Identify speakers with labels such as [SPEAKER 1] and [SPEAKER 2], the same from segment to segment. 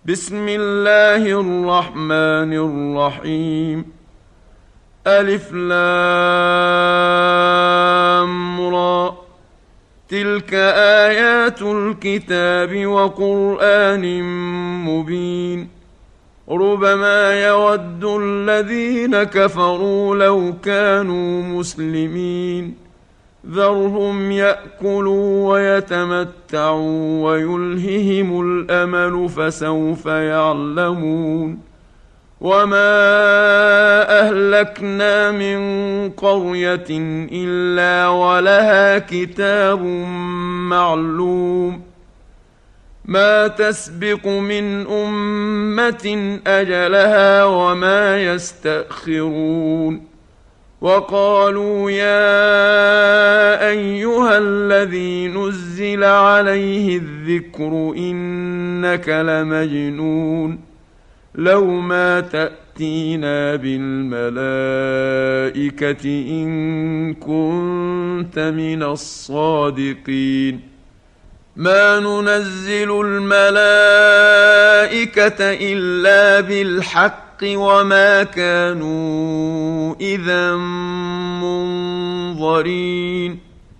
[SPEAKER 1] بسم الله الرحمن الرحيم. ألف لام را، تلك آيات الكتاب وقرآن مبين. ربما يود الذين كفروا لو كانوا مسلمين. ذرهم يأكلوا ويتمتعوا ويلههم الأمل فسوف يعلمون. وما أهلكنا من قرية إلا ولها كتاب معلوم. ما تسبق من أمة أجلها وما يستأخرون. وقالوا يا أيها الذي نزل عليه الذكر إنك لمجنون. لو ما تأتينا بالملائكة إن كنت من الصادقين. ما ننزل الملائكة إلا بالحق وما كانوا إذا منظرين.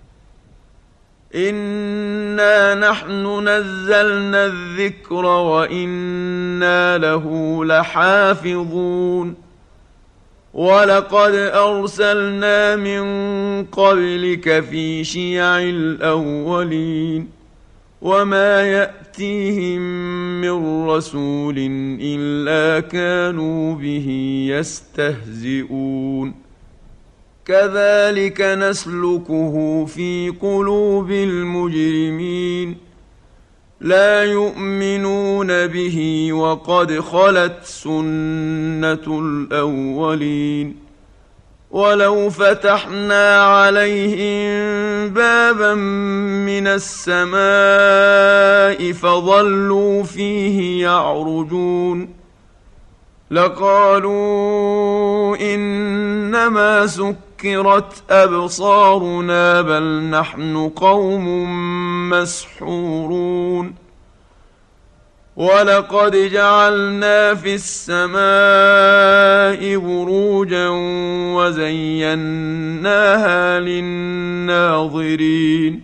[SPEAKER 1] إنا نحن نزلنا الذكر وإنا له لحافظون. ولقد أرسلنا من قبلك في شيع الأولين. وما يأتيهم من رسول إلا كانوا به يستهزئون. كذلك نسلكه في قلوب المجرمين. لا يؤمنون به وقد خلت سنة الأولين. ولو فتحنا عليهم بابا من السماء فظلوا فيه يعرجون لقالوا إنما سكرت أبصارنا بل نحن قوم مسحورون. ولقد جعلنا في السماء بروجا وزيناها للناظرين.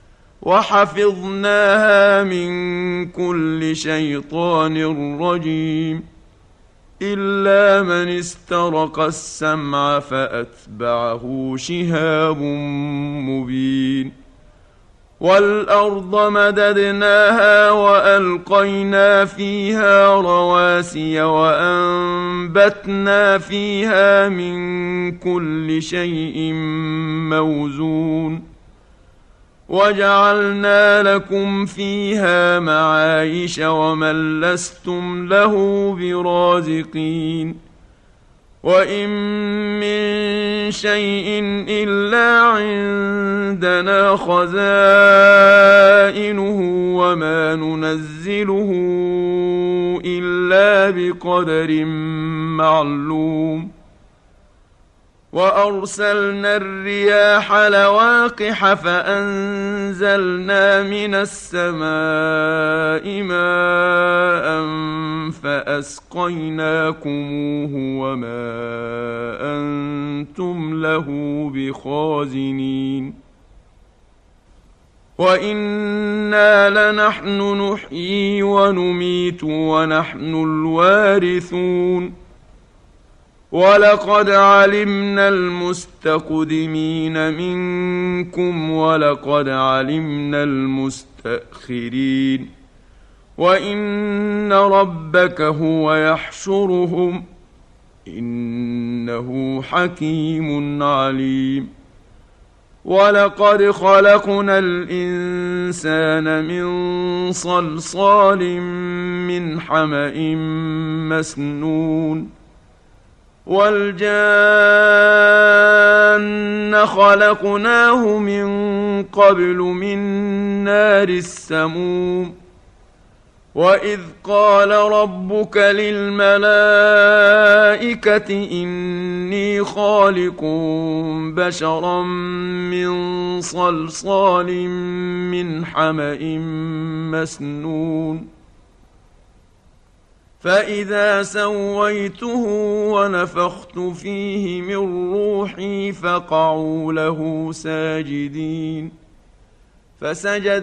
[SPEAKER 1] وحفظناها من كل شيطان رجيم إلا من استرق السمع فأتبعه شهاب مبين. والأرض مددناها وألقينا فيها رواسي وأنبتنا فيها من كل شيء موزون. وجعلنا لكم فيها معايش ومن لستم له برازقين. وإن من شيء إلا عندنا خزائنه وما ننزله إلا بقدر معلوم. وأرسلنا الرياح لواقح فأنزلنا من السماء ماء فأسقيناكموه وما أنتم له بخازنين. وإنا لنحن نحيي ونميت ونحن الوارثون. ولقد علمنا المستقدمين منكم ولقد علمنا المستأخرين. وإن ربك هو يحشرهم إنه حكيم عليم. ولقد خلقنا الإنسان من صلصال من حمأ مسنون. والجان خلقناه من قبل من نار السموم. وإذ قال ربك للملائكة إني خالق بشرا من صلصال من حمأ مسنون فإذا سويته ونفخت فيه من روحي فقعوا له ساجدين فسجد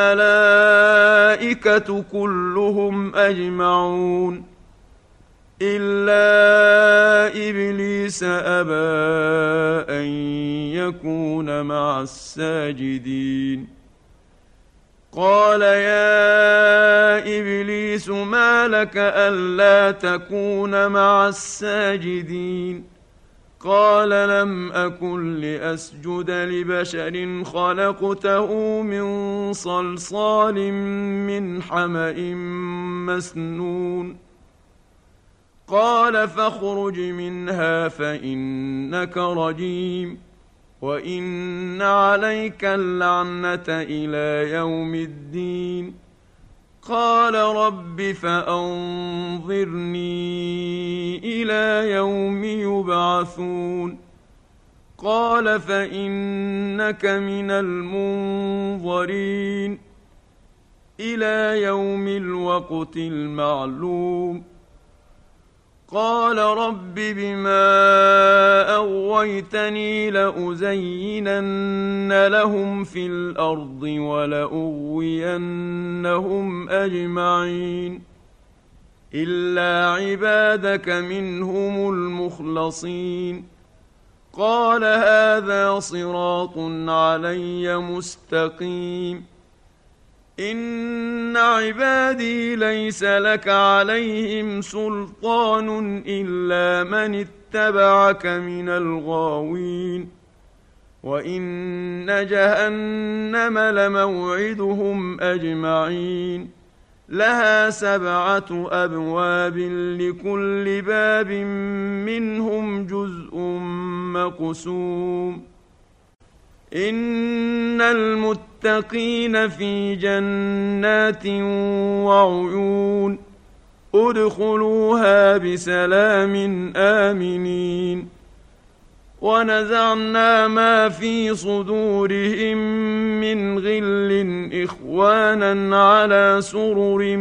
[SPEAKER 1] الملائكة كلهم أجمعون إلا إبليس أبى أن يكون مع الساجدين قال يا إبليس ما لك ألا تكون مع الساجدين قال لم أكن لأسجد لبشر خلقته من صلصال من حمأ مسنون قال فاخرج منها فإنك رجيم وإن عليك اللعنة إلى يوم الدين قال رب فأنظرني إلى يوم يبعثون قال فإنك من المنظرين إلى يوم الوقت المعلوم قال رب بما أغويتني لأزينن لهم في الأرض ولأغوينهم أجمعين إلا عبادك منهم المخلصين قال هذا صراط علي مستقيم إن عبادي ليس لك عليهم سلطان إلا من اتبعك من الغاوين وإن جهنم لموعدهم أجمعين لها 7 أبواب لكل باب منهم جزء مقسوم إن المتقين في جنات وعيون ادخلوها بسلام آمنين ونزعنا ما في صدورهم من غل إخوانا على سرر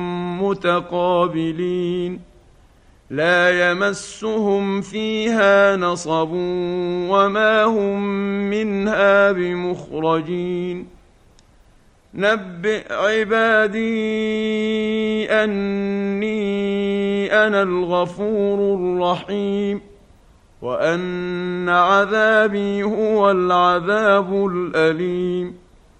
[SPEAKER 1] متقابلين لا يمسهم فيها نصب وما هم منها بمخرجين نبئ عبادي أني أنا الغفور الرحيم وأن عذابي هو العذاب الأليم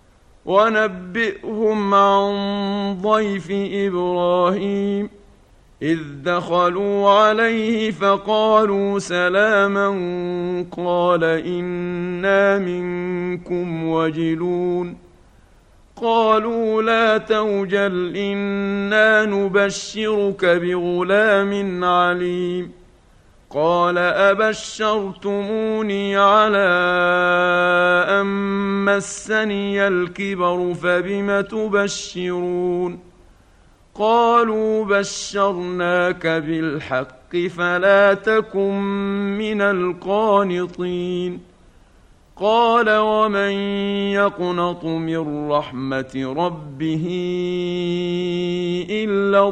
[SPEAKER 1] ونبئهم عن ضيف إبراهيم إذ دخلوا عليه فقالوا سلاما قال إنا منكم وجلون قالوا لا توجل إنا نبشرك بغلام عليم قال أبشرتموني على أن مسني الكبر فبم تبشرون قالوا بشرناك بالحق فلا تكن من القانطين قال ومن يقنط من رحمة ربه إلا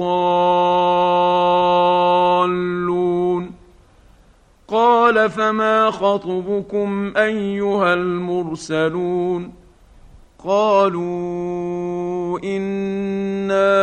[SPEAKER 1] الضالون قال فما خطبكم أيها المرسلون قالوا إنا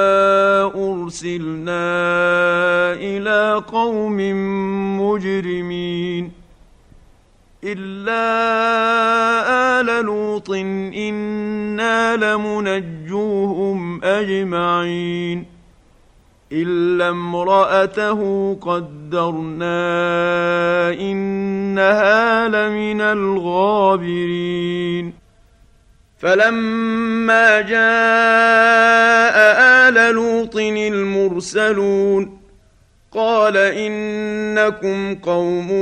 [SPEAKER 1] أرسلنا إلى قوم مجرمين إلا آل لوط إنا لمنجوهم أجمعين إلا امرأته قدرنا إنها لمن الغابرين فلما جاء آل لوط المرسلون قال إنكم قوم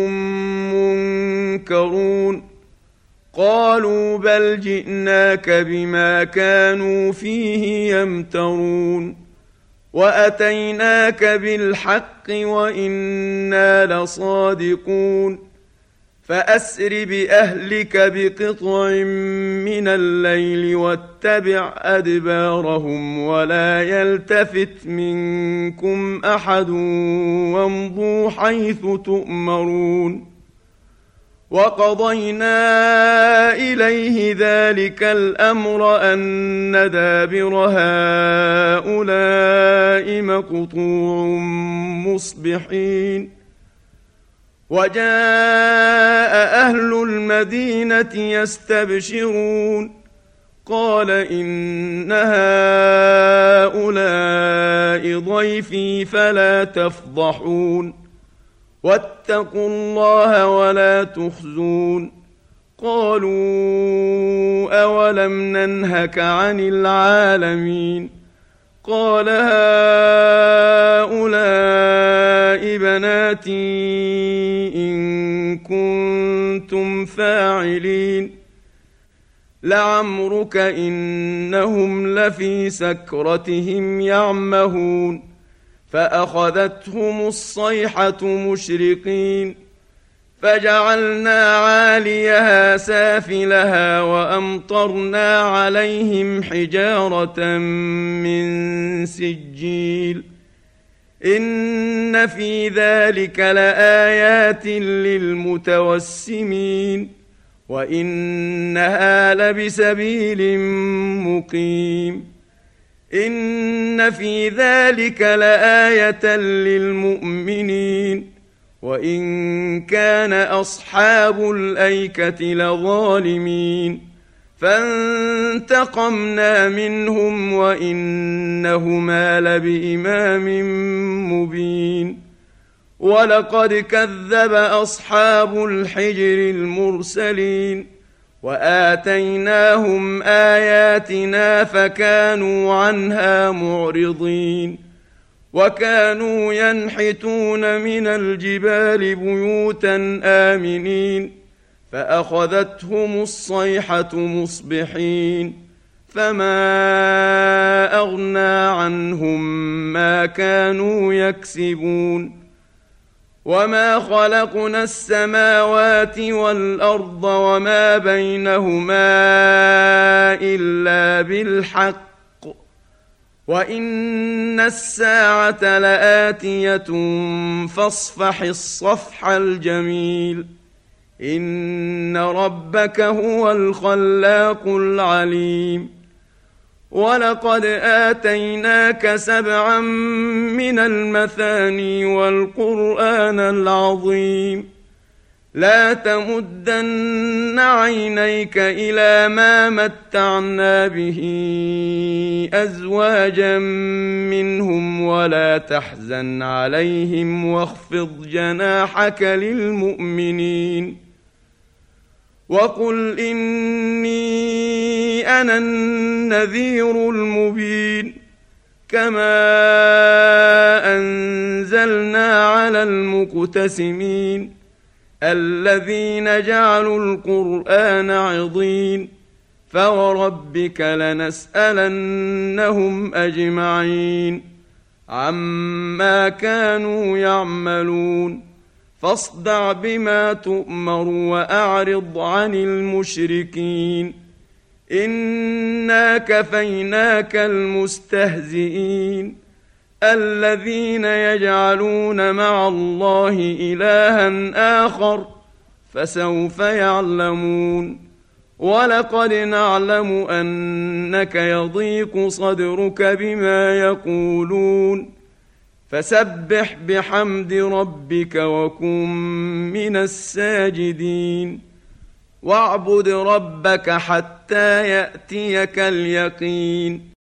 [SPEAKER 1] منكرون قالوا بل جئناك بما كانوا فيه يمترون وأتيناك بالحق وإنا لصادقون فأسر بأهلك بقطع من الليل واتبع أدبارهم ولا يلتفت منكم أحد وامضوا حيث تؤمرون وقضينا إليه ذلك الأمر أن دابر هؤلاء مقطوع مصبحين وجاء أهل المدينة يستبشرون قال إن هؤلاء ضيفي فلا تفضحون واتقوا الله ولا تخزون قالوا أولم ننهك عن العالمين قال هؤلاء بناتي إن كنتم فاعلين لعمرك إنهم لفي سكرتهم يعمهون فأخذتهم الصيحة مشرقين فجعلنا عاليها سافلها وأمطرنا عليهم حجارة من سجيل إن في ذلك لآيات للمتوسمين وإنها لبسبيل مقيم إن في ذلك لآية للمؤمنين وإن كان أصحاب الأيكة لظالمين فانتقمنا منهم وإنهما لبإمام مبين ولقد كذب أصحاب الحجر المرسلين وآتيناهم آياتنا فكانوا عنها معرضين وكانوا ينحتون من الجبال بيوتا آمنين فأخذتهم الصيحة مصبحين فما أغنى عنهم ما كانوا يكسبون وما خلقنا السماوات والأرض وما بينهما إلا بالحق وإن الساعة لآتية فاصفح الصفح الجميل إن ربك هو الخلاق العليم ولقد آتيناك 7 من المثاني والقرآن العظيم لا تمدن عينيك إلى ما متعنا به أزواجا منهم ولا تحزن عليهم واخفض جناحك للمؤمنين وقل إني أنا النذير المبين كما أنزلنا على المقتسمين الذين جعلوا القرآن عضين فوربك لنسألنهم أجمعين عما كانوا يعملون فاصدع بما تؤمر وأعرض عن المشركين إنا كفيناك المستهزئين الذين يجعلون مع الله إلها آخر فسوف يعلمون ولقد نعلم أنك يضيق صدرك بما يقولون فسبح بحمد ربك وكن من الساجدين واعبد ربك حتى يأتيك اليقين